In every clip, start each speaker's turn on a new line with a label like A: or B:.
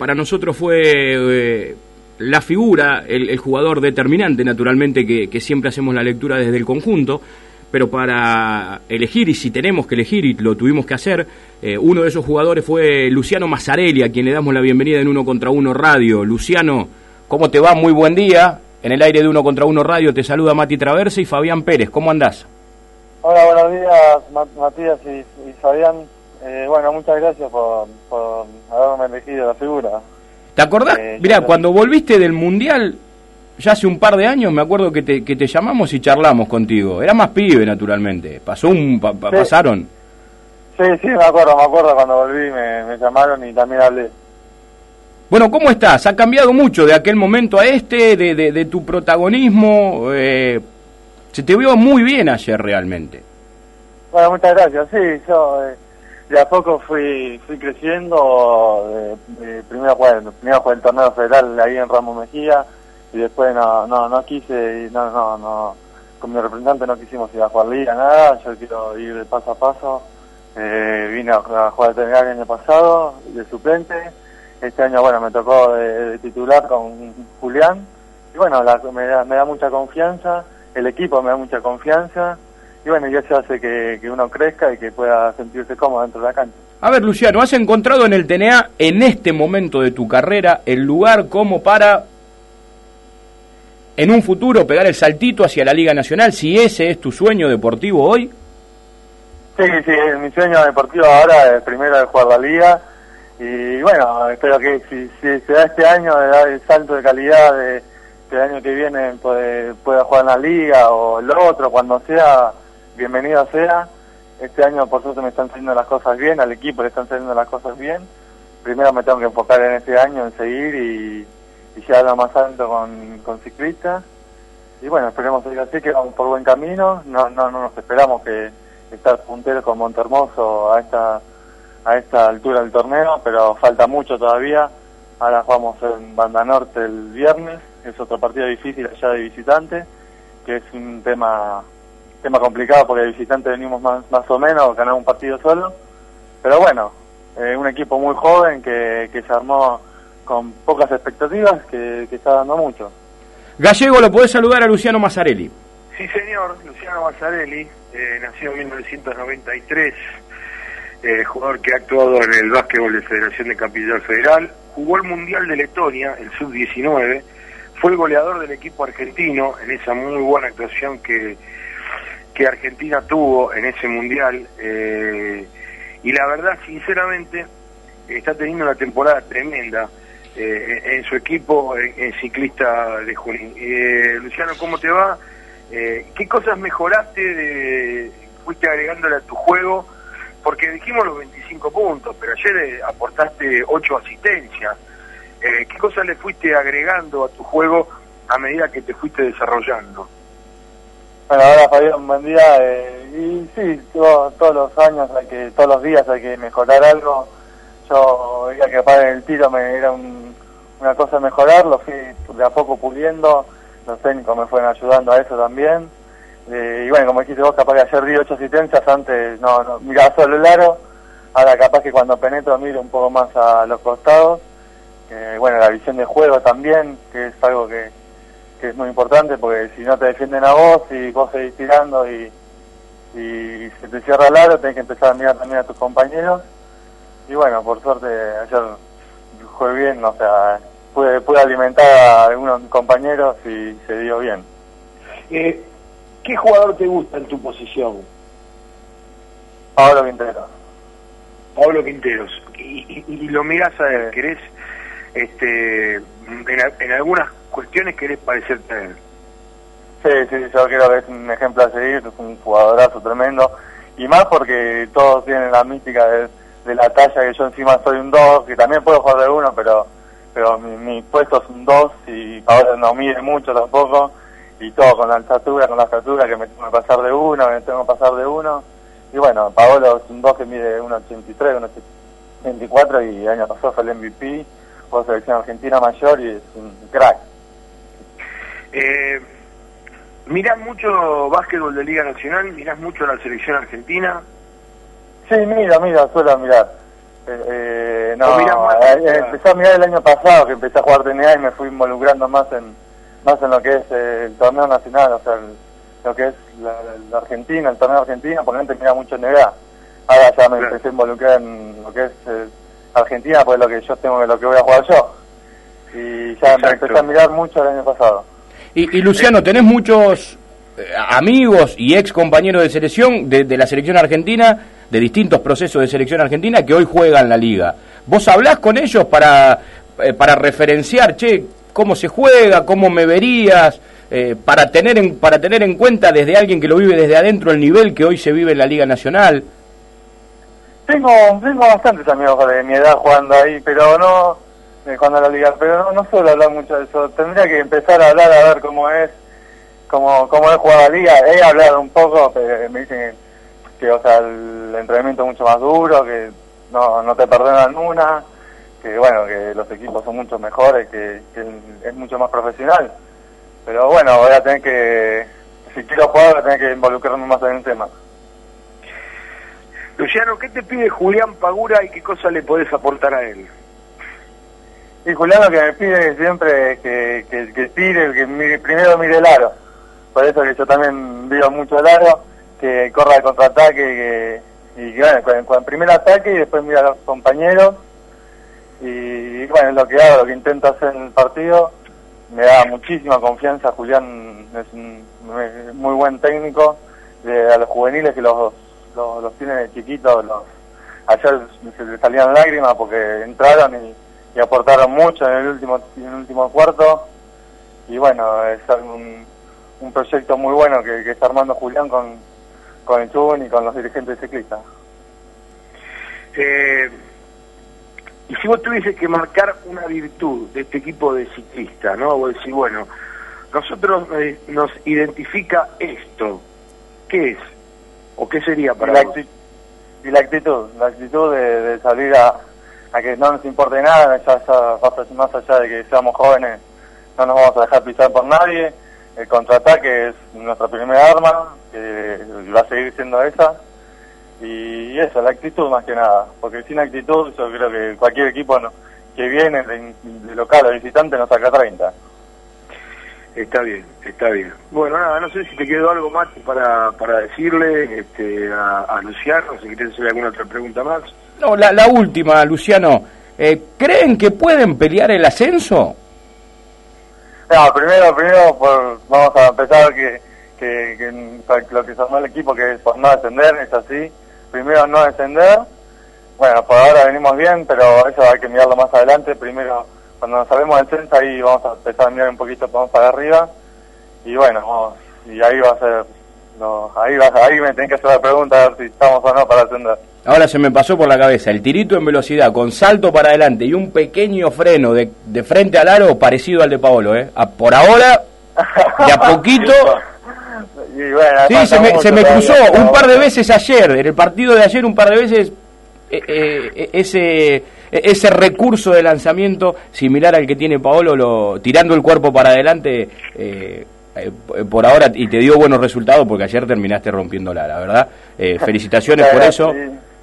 A: para nosotros fue la figura, el jugador determinante, naturalmente, que siempre hacemos la lectura desde el conjunto, pero para elegir, y si tenemos que elegir, y lo tuvimos que hacer, uno de esos jugadores fue Luciano Mazzarelli, a quien le damos la bienvenida en Uno contra Uno Radio. Luciano, ¿cómo te va? Muy buen día. En el aire de Uno contra Uno Radio te saluda Mati Traverse y Fabián Pérez. ¿Cómo andás?
B: Hola, buenos días, Matías y Fabián. Bueno, muchas gracias por haberme elegido la figura.
A: ¿Te acordás? Mirá, cuando volviste del Mundial, ya hace un par de años, me acuerdo que te llamamos y charlamos contigo. Era más pibe, naturalmente. Pasaron.
B: Sí, me acuerdo cuando volví, me llamaron y también hablé.
A: Bueno, ¿cómo estás? Ha cambiado mucho de aquel momento a este, de tu protagonismo. Se te vio muy bien ayer, realmente.
B: Bueno, muchas gracias. Sí, yo de a poco fui creciendo. Primero jugué el torneo federal ahí en Ramos Mejía. Y después no quise, con mi representante no quisimos ir a jugar liga, nada. Yo quiero ir de paso a paso. Vine a jugar el TNA el año pasado, de suplente. Este año, bueno, me tocó de titular con Julián. Y bueno, me da mucha confianza, el equipo me da mucha confianza. Y bueno, y eso hace que uno crezca y que pueda sentirse cómodo dentro de la cancha.
A: A ver, Luciano, ¿has encontrado en el TNA, en este momento de tu carrera, el lugar como para, en un futuro, pegar el saltito hacia la Liga Nacional, si ese es tu sueño deportivo hoy?
B: Sí, mi sueño deportivo ahora es primero de jugar la Liga. Y bueno, espero que si se da este año, de dar el salto de calidad, que el año que viene pueda jugar en la Liga o el otro, cuando sea, bienvenido sea. Este año, por suerte, me están saliendo las cosas bien, al equipo le están saliendo las cosas bien. Primero me tengo que enfocar en este año, en seguir y llegar a lo más alto con ciclistas. Y bueno, esperemos seguir así, que vamos por buen camino. No nos esperamos que estar punteros con Montehermoso a esta altura del torneo, pero falta mucho todavía. Ahora jugamos en Banda Norte el viernes, es otro partido difícil allá de visitante, que es un tema complicado porque de visitante venimos más o menos, ganamos un partido solo, pero bueno, un equipo muy joven que se armó con pocas expectativas, que está dando mucho.
A: Gallego, ¿lo podés saludar a Luciano Mazzarelli?
C: Sí, señor, Luciano Mazzarelli, nació en 1993, jugador que ha actuado en el básquetbol de Federación de Capital Federal, jugó el Mundial de Letonia, el Sub-19, fue el goleador del equipo argentino en esa muy buena actuación que Argentina tuvo en ese Mundial, y la verdad, sinceramente, está teniendo una temporada tremenda en su equipo, en ciclista de Junín. Luciano, ¿cómo te va? ¿Qué cosas mejoraste, fuiste agregándole a tu juego? Porque dijimos los 25 puntos, pero ayer aportaste 8 asistencias. ¿Qué cosas le fuiste agregando a tu juego a medida que te fuiste desarrollando?
B: Bueno, ahora Fabián, buen día. Y sí, todos los años, todos los días hay que mejorar algo. Yo veía que para el tiro era una cosa mejorar, lo fui de a poco puliendo, los técnicos me fueron ayudando a eso también. Y bueno, como dijiste vos, capaz que ayer di 8 asistencias, antes no miraba solo el aro, ahora capaz que cuando penetro miro un poco más a los costados. Bueno, la visión de juego también, que es algo que es muy importante, porque si no te defienden a vos y vos seguís tirando y se te cierra el aro, tenés que empezar a mirar también a tus compañeros. Y bueno, por suerte ayer jugué bien, o sea, pude alimentar a algunos compañeros y se dio bien.
C: ¿Qué jugador te gusta en tu posición?
B: Pablo Quinteros.
C: Pablo Quinteros. Y lo mirás a él, ¿querés, en algunas cuestiones querés parecerte a él?
B: Sí, yo creo que es un ejemplo a seguir, es un jugadorazo tremendo, y más porque todos tienen la mística de la talla, que yo encima soy un 2, que también puedo jugar de 1, pero mi puesto es un 2, y Pablo no mide mucho tampoco, y todo con la estatura, que me tengo que pasar de 1, y bueno, Paolo es un 2 que mide 1,83, 1,84, y el año pasado fue el MVP, fue selección argentina mayor, y es un crack.
C: ¿Mirás mucho básquetbol de Liga Nacional? ¿Mirás mucho la selección argentina?
B: Sí, suelo mirar. No, empecé a mirar el año pasado, que empecé a jugar TNA y me fui involucrando más en lo que es el torneo nacional, o sea, lo que es la Argentina, el torneo argentino, porque antes miraba mucho NBA. Ahora ya me empecé a involucrar en lo que es Argentina, pues lo que yo tengo, lo que voy a jugar yo. Y ya me empecé a mirar mucho el año pasado.
A: Y Luciano, ¿tenés muchos amigos y ex compañeros de selección, de la selección argentina, de distintos procesos de selección argentina, que hoy juegan la liga? ¿Vos hablás con ellos para referenciar, cómo se juega, cómo me verías, para tener en cuenta desde alguien que lo vive desde adentro el nivel que hoy se vive en la Liga Nacional?
B: Tengo bastantes amigos de mi edad jugando ahí, pero no jugando a la liga, pero no suelo hablar mucho de eso. Tendría que empezar a hablar a ver cómo es jugar a la liga. He hablado un poco, pero me dicen que o sea, el entrenamiento es mucho más duro, que no te perdonan una, que bueno, que los equipos son mucho mejores, que es mucho más profesional. Pero bueno, voy a tener que, si quiero jugar, voy a tener que involucrarme más en el tema.
C: Luciano, ¿qué te pide Julián Pagura y qué cosa le podés aportar a él?
B: Y Julián lo que me pide siempre es que tire, que primero mire el aro. Por eso que yo también vivo mucho el aro, que corra de contraataque, y bueno, con el primer ataque y después mira a los compañeros. Y bueno, es lo que hago, lo que intento hacer en el partido. Me da muchísima confianza. Julián es un muy buen técnico. A los juveniles que los tiene de chiquitos, ayer se les salían lágrimas porque entraron y aportaron mucho en el último cuarto. Y bueno, es un proyecto muy bueno que está armando Julián con el Chubun y con los dirigentes ciclistas.
C: Y si vos tuvieses que marcar una virtud de este equipo de ciclistas, ¿no? Vos decís, bueno, nosotros nos identifica esto, ¿qué es? ¿O qué sería para vos?
B: La actitud de salir a que no nos importe nada, más allá de que seamos jóvenes, no nos vamos a dejar pisar por nadie. El contraataque es nuestra primera arma, que va a seguir siendo esa. Y eso, la actitud más que nada, porque sin actitud yo creo que cualquier equipo que viene de local o visitante nos saca 30.
C: Está bien. Bueno, nada, no sé si te quedó algo más para decirle a Luciano, si querés hacer alguna otra pregunta más.
A: No, la última, Luciano. ¿Creen que pueden pelear el ascenso?
B: No, primero vamos a empezar que lo que se armó el equipo, que es por no descender, es así. Primero no descender. Bueno, por ahora venimos bien, pero eso hay que mirarlo más adelante. Primero, cuando nos salvemos del descenso, ahí vamos a empezar a mirar un poquito para arriba. Y bueno, y ahí va a ser... ahí me tenés que hacer la pregunta a ver si estamos o no para ascender.
A: Ahora se me pasó por la cabeza el tirito en velocidad con salto para adelante y un pequeño freno de frente al aro parecido al de Paolo, por ahora, de a poquito.
B: Y bueno,
A: sí, se me cruzó un par de veces ayer, en el partido de ayer un par de veces ese recurso de lanzamiento similar al que tiene Paolo, tirando el cuerpo para adelante, por ahora, y te dio buenos resultados porque ayer terminaste rompiéndola, la verdad. Felicitaciones por eso.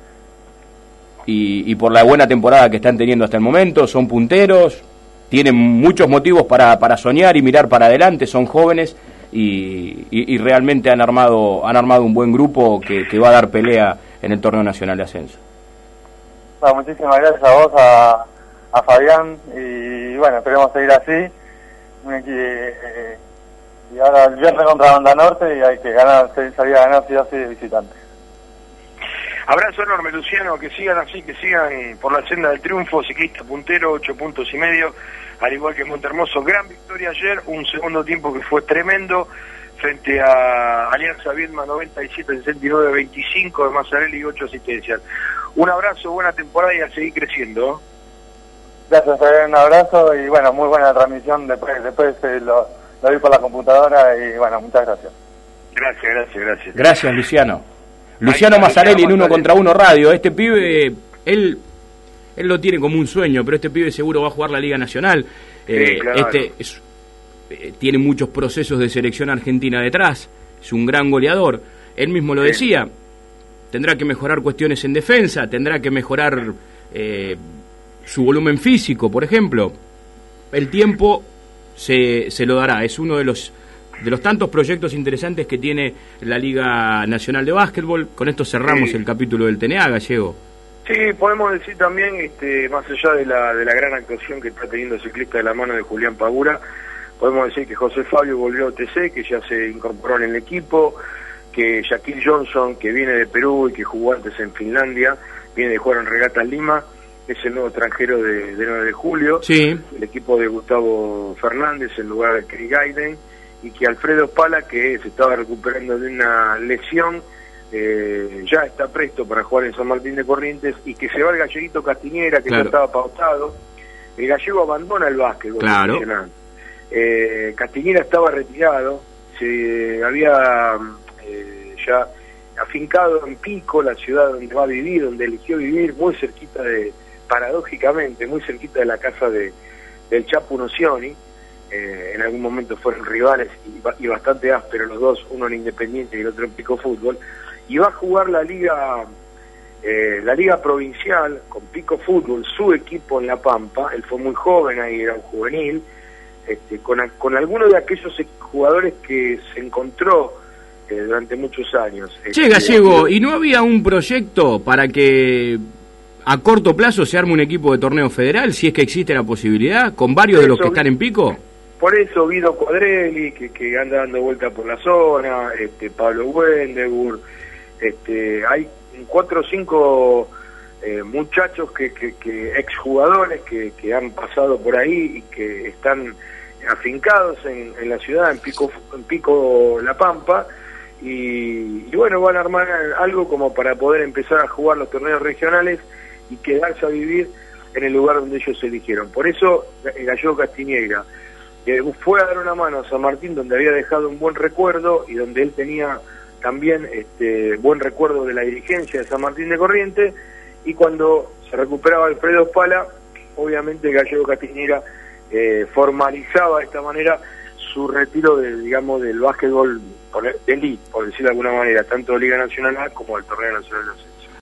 A: Y por la buena temporada que están teniendo hasta el momento. Son punteros, tienen muchos motivos para soñar y mirar para adelante, son jóvenes y realmente han armado un buen grupo que va a dar pelea en el torneo nacional de ascenso.
B: Bueno, muchísimas gracias a vos, a Fabián, y bueno, esperemos seguir así. Y ahora el viernes contra Banda Norte y hay que salir a ganar si así de visitante.
C: Abrazo enorme, Luciano, que sigan así, que sigan por la senda del triunfo. Ciclista puntero, 8,5 puntos, al igual que Montermoso. Gran victoria ayer, un segundo tiempo que fue tremendo frente a Alianza Viedma, 97-69-25 de Mazzarelli y 8 asistencias. Un abrazo, buena temporada y a seguir creciendo.
B: Gracias, un abrazo y bueno, muy buena transmisión. Después lo vi por la computadora y bueno, muchas gracias.
C: Gracias.
A: Gracias, Luciano. Luciano Mazzarelli en 1 contra 1 Radio. Este pibe, él lo tiene como un sueño, pero este pibe seguro va a jugar la Liga Nacional.
C: Claro.
A: Tiene muchos procesos de selección argentina detrás. Es un gran goleador. Él mismo lo decía. Tendrá que mejorar cuestiones en defensa, tendrá que mejorar su volumen físico, por ejemplo. El tiempo se lo dará. Es uno de los tantos proyectos interesantes que tiene la Liga Nacional de Básquetbol. Con esto cerramos el capítulo del TNA, Gallego.
C: Sí, podemos decir también, más allá de la gran actuación que está teniendo el ciclista de la mano de Julián Pagura, podemos decir que José Fabio volvió a OTC, que ya se incorporó en el equipo, que Shaquille Johnson, que viene de Perú y que jugó antes en Finlandia, viene de jugar en Regatas Lima, es el nuevo extranjero de 9 de julio,
A: sí.
C: El equipo de Gustavo Fernández en lugar de Chris Gaiden, y que Alfredo Pala, que se estaba recuperando de una lesión, ya está presto para jugar en San Martín de Corrientes, y que se va el galleguito Castiñera, que claro, ya estaba pautado. El gallego abandona el básquetbol.
A: Claro.
C: Castiñera estaba retirado, se había ya afincado en Pico, la ciudad donde va a vivir, donde eligió vivir, muy cerquita paradójicamente, muy cerquita de la casa del Chapu Nocioni. En algún momento fueron rivales y bastante ásperos los dos, uno en Independiente y el otro en Pico Fútbol, y va a jugar la liga provincial con Pico Fútbol, su equipo en La Pampa. Él fue muy joven ahí, era un juvenil, con algunos de aquellos jugadores que se encontró durante muchos años.
A: Che, Gallego, ¿y no había un proyecto para que a corto plazo se arme un equipo de torneo federal, si es que existe la posibilidad, con varios de los que están en Pico?
C: Por eso Guido Cuadrelli, que anda dando vuelta por la zona, Pablo Wendeburg, hay 4 o 5 muchachos que exjugadores que han pasado por ahí y que están afincados en la ciudad, en Pico La Pampa, y bueno, van a armar algo como para poder empezar a jugar los torneos regionales y quedarse a vivir en el lugar donde ellos eligieron. Por eso el gallego Castiñeira fue a dar una mano a San Martín, donde había dejado un buen recuerdo y donde él tenía también buen recuerdo de la dirigencia de San Martín de Corrientes, y cuando se recuperaba Alfredo Pala, obviamente el gallego Castiñeira formalizaba de esta manera su retiro del básquetbol de elite, por decirlo de alguna manera, tanto de Liga Nacional A como del Torneo Nacional de